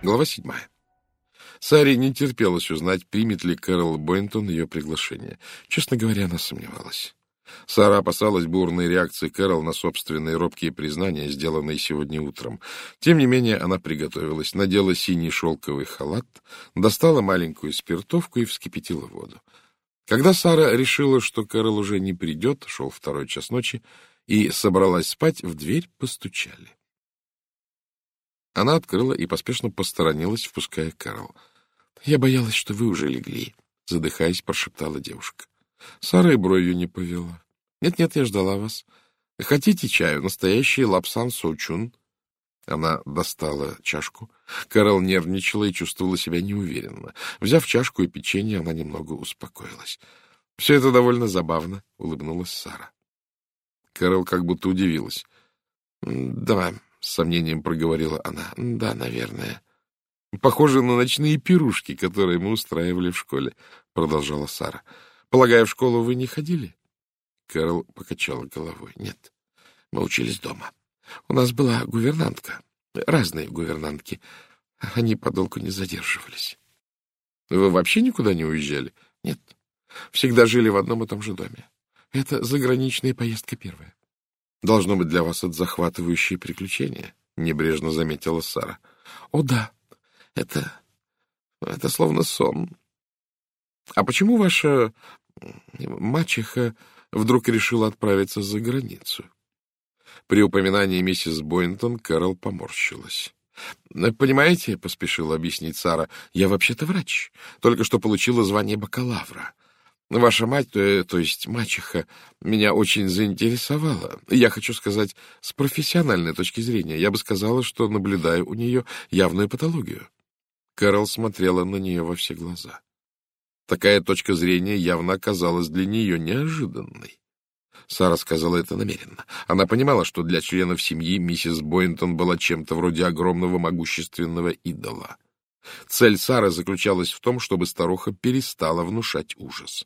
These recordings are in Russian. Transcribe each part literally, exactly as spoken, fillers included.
Глава седьмая. Саре не терпелось узнать, примет ли Кэрол Бойнтон ее приглашение. Честно говоря, она сомневалась. Сара опасалась бурной реакции Кэрол на собственные робкие признания, сделанные сегодня утром. Тем не менее, она приготовилась, надела синий шелковый халат, достала маленькую спиртовку и вскипятила воду. Когда Сара решила, что Кэрол уже не придет, шел второй час ночи, и собралась спать, в дверь постучали. Она открыла и поспешно посторонилась, впуская Кэрол. — Я боялась, что вы уже легли, — задыхаясь, прошептала девушка. Сара и бровью не повела. «Нет, — Нет-нет, я ждала вас. Хотите чаю? Настоящий лапсан соучун». Она достала чашку. Кэрол нервничала и чувствовала себя неуверенно. Взяв чашку и печенье, она немного успокоилась. — Все это довольно забавно, — улыбнулась Сара. Кэрол как будто удивилась. — Да, — с сомнением проговорила она. — Да, наверное. — Похоже на ночные пирушки, которые мы устраивали в школе, — продолжала Сара. — Полагаю, в школу вы не ходили? Кэрол покачала головой. — Нет, мы учились дома. У нас была гувернантка. Разные гувернантки. Они подолгу не задерживались. — Вы вообще никуда не уезжали? — Нет. Всегда жили в одном и том же доме. Это заграничная поездка первая. — Должно быть для вас это захватывающее приключение, — небрежно заметила Сара. — О, да. Это... это словно сон. — А почему ваша мачеха вдруг решила отправиться за границу? При упоминании миссис Бойнтон Кэрол поморщилась. — Понимаете, — поспешила объяснить Сара, — я вообще-то врач, только что получила звание бакалавра. Ваша мать, то, то есть мачеха, меня очень заинтересовала. Я хочу сказать, с профессиональной точки зрения. Я бы сказала, что наблюдаю у нее явную патологию. Кэрол смотрела на нее во все глаза. Такая точка зрения явно оказалась для нее неожиданной. Сара сказала это намеренно. Она понимала, что для членов семьи миссис Бойнтон была чем-то вроде огромного могущественного идола. Цель Сары заключалась в том, чтобы старуха перестала внушать ужас.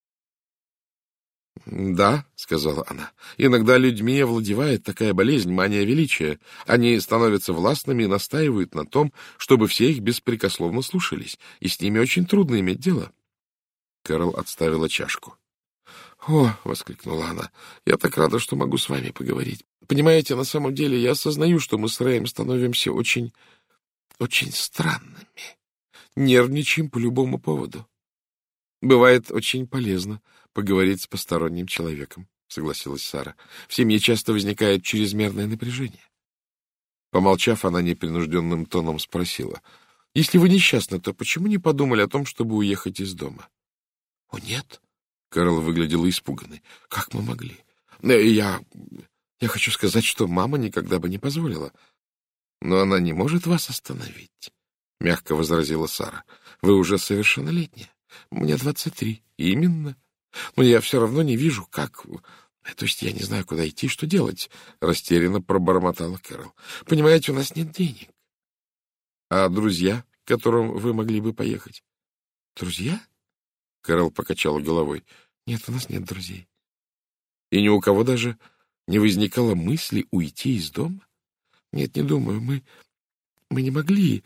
— Да, — сказала она, — иногда людьми овладевает такая болезнь, мания величия. Они становятся властными и настаивают на том, чтобы все их беспрекословно слушались, и с ними очень трудно иметь дело. Кэрол отставила чашку. — О, — воскликнула она, — я так рада, что могу с вами поговорить. Понимаете, на самом деле я осознаю, что мы с Рэем становимся очень, очень странными. Нервничаем по любому поводу. Бывает очень полезно поговорить с посторонним человеком, — согласилась Сара. В семье часто возникает чрезмерное напряжение. Помолчав, она непринужденным тоном спросила. — Если вы несчастны, то почему не подумали о том, чтобы уехать из дома? — О, нет. Кэрол выглядела испуганной. — Как мы могли? Я... я хочу сказать, что мама никогда бы не позволила. — Но она не может вас остановить, — мягко возразила Сара. — Вы уже совершеннолетняя. Мне двадцать три. Именно. Но я все равно не вижу, как... То есть я не знаю, куда идти, что делать, — растерянно пробормотала Кэрол. — Понимаете, у нас нет денег. — А друзья, к которым вы могли бы поехать? — Друзья? — Кэрол покачала головой. — Нет, у нас нет друзей. — И ни у кого даже не возникало мысли уйти из дома? — Нет, не думаю. Мы... мы не могли...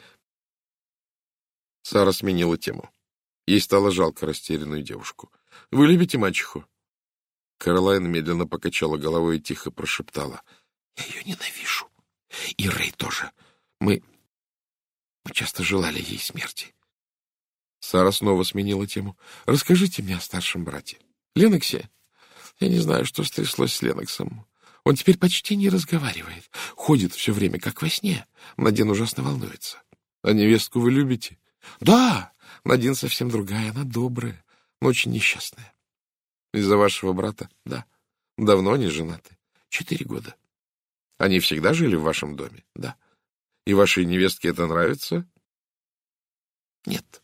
Сара сменила тему. Ей стало жалко растерянную девушку. — Вы любите мачеху? Кэролайн медленно покачала головой и тихо прошептала. — Я ее ненавижу. И Рэй тоже. Мы... мы часто желали ей смерти. Сара снова сменила тему. — Расскажите мне о старшем брате. — Леноксе? Я не знаю, что стряслось с Леноксом. Он теперь почти не разговаривает. Ходит все время, как во сне. Надин ужасно волнуется. — А невестку вы любите? — Да! Надин совсем другая. Она добрая, но очень несчастная. — Из-за вашего брата? — Да. — Давно они женаты? — Четыре года. — Они всегда жили в вашем доме? — Да. — И вашей невестке это нравится? — Нет.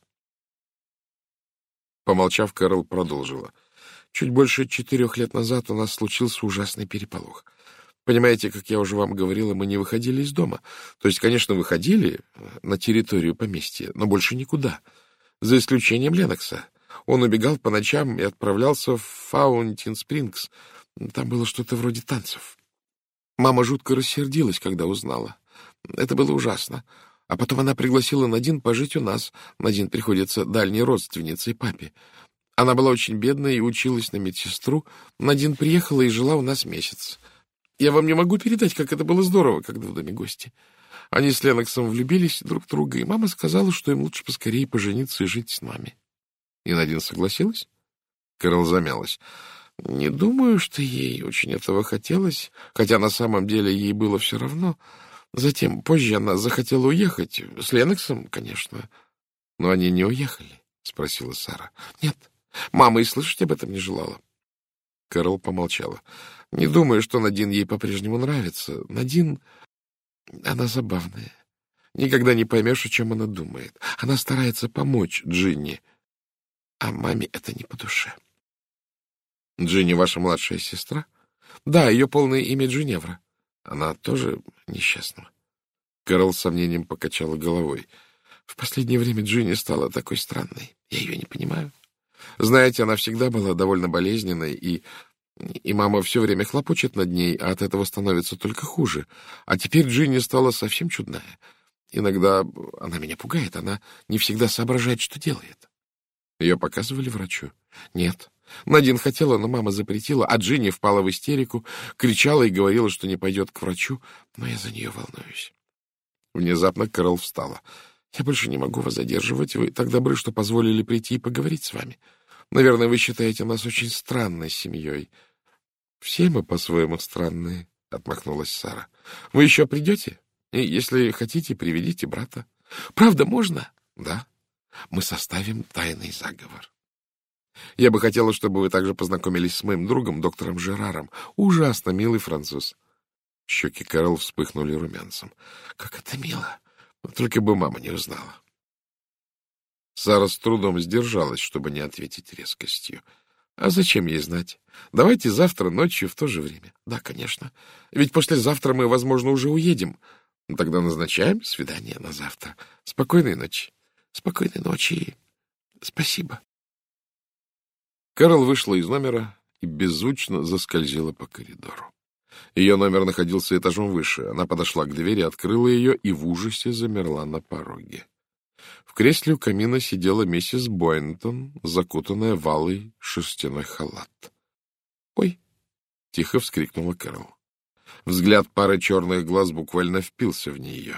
Помолчав, Кэрол продолжила. — Чуть больше четырех лет назад у нас случился ужасный переполох. Понимаете, как я уже вам говорила, мы не выходили из дома. То есть, конечно, выходили на территорию поместья, но больше никуда. За исключением Ленокса. Он убегал по ночам и отправлялся в Фаунтин-Спрингс. Там было что-то вроде танцев. Мама жутко рассердилась, когда узнала. Это было ужасно. А потом она пригласила Надин пожить у нас. Надин приходится дальней родственницей папе. Она была очень бедная и училась на медсестру. Надин приехала и жила у нас месяц. Я вам не могу передать, как это было здорово, когда в доме гости. Они с Леноксом влюбились друг в друга, и мама сказала, что им лучше поскорее пожениться и жить с нами. И Надин согласилась? Кэрол замялась. Не думаю, что ей очень этого хотелось, хотя на самом деле ей было все равно. Затем, позже она захотела уехать. С Леноксом, конечно. Но они не уехали, — спросила Сара. Нет, мама и слышать об этом не желала. Кэрол помолчала. Не думаю, что Надин ей по-прежнему нравится. Надин, она забавная. Никогда не поймешь, о чем она думает. Она старается помочь Джинни, а маме это не по душе. Джинни ваша младшая сестра? Да, ее полное имя Джиневра. Она тоже несчастна. Кэрол с сомнением покачала головой. В последнее время Джинни стала такой странной. Я ее не понимаю. Знаете, она всегда была довольно болезненной, и, и мама все время хлопочет над ней, а от этого становится только хуже. А теперь Джинни стала совсем чудная. Иногда она меня пугает, она не всегда соображает, что делает. Ее показывали врачу? Нет. Надин хотела, но мама запретила, а Джинни впала в истерику, кричала и говорила, что не пойдет к врачу, но я за нее волнуюсь. Внезапно Кэрол встала. Я больше не могу вас задерживать. Вы так добры, что позволили прийти и поговорить с вами. Наверное, вы считаете нас очень странной семьей. Все мы по-своему странные, — отмахнулась Сара. Вы еще придете? И если хотите, приведите брата. Правда, можно? Да. Мы составим тайный заговор. Я бы хотела, чтобы вы также познакомились с моим другом, доктором Жераром. Ужасно милый француз. Щеки Кэрол вспыхнули румянцем. Как это мило! Только бы мама не узнала. Сара с трудом сдержалась, чтобы не ответить резкостью. А зачем ей знать? Давайте завтра ночью в то же время. Да, конечно. Ведь послезавтра мы, возможно, уже уедем. Тогда назначаем свидание на завтра. Спокойной ночи. Спокойной ночи. Спасибо. Кэрол вышла из номера и беззвучно заскользила по коридору. Ее номер находился этажом выше. Она подошла к двери, открыла ее и в ужасе замерла на пороге. В кресле у камина сидела миссис Бойнтон, закутанная в алый шерстяной халат. «Ой!» — тихо вскрикнула Кэрол. Взгляд пары черных глаз буквально впился в нее.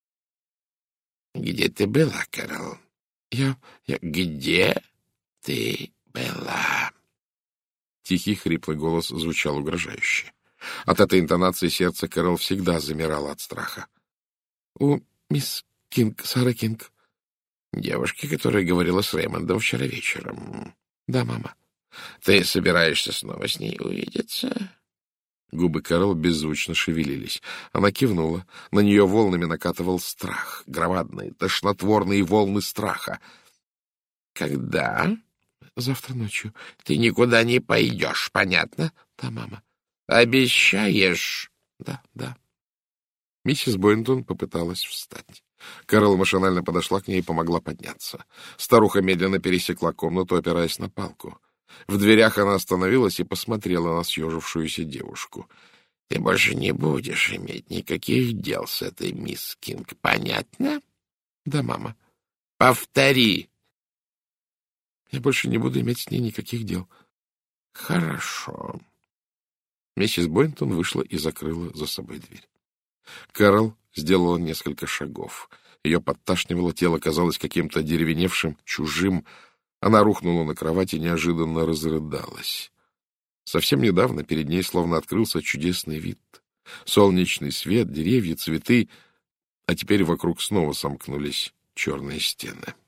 «Где ты была, Кэрол?» «Я... я... Где ты была?» Тихий хриплый голос звучал угрожающе. От этой интонации сердце Кэрол всегда замирало от страха. — У мисс Кинг, Сара Кинг. — Девушки, которая говорила с Рэймондом вчера вечером. — Да, мама. — Ты собираешься снова с ней увидеться? Губы Кэрол беззвучно шевелились. Она кивнула. На нее волнами накатывал страх. Громадные, тошнотворные волны страха. — Когда? — Завтра ночью. — Ты никуда не пойдешь, понятно? — Да, мама. — Обещаешь? — Да, да. Миссис Бойнтон попыталась встать. Кэрол машинально подошла к ней и помогла подняться. Старуха медленно пересекла комнату, опираясь на палку. В дверях она остановилась и посмотрела на съежившуюся девушку. — Ты больше не будешь иметь никаких дел с этой мисс Кинг, понятно? — Да, мама. — Повтори. — Я больше не буду иметь с ней никаких дел. — Хорошо. Миссис Бойнтон вышла и закрыла за собой дверь. Кэрол сделала несколько шагов. Ее подташнивало, тело казалось каким-то деревеневшим, чужим. Она рухнула на кровать и неожиданно разрыдалась. Совсем недавно перед ней словно открылся чудесный вид. Солнечный свет, деревья, цветы, а теперь вокруг снова сомкнулись черные стены.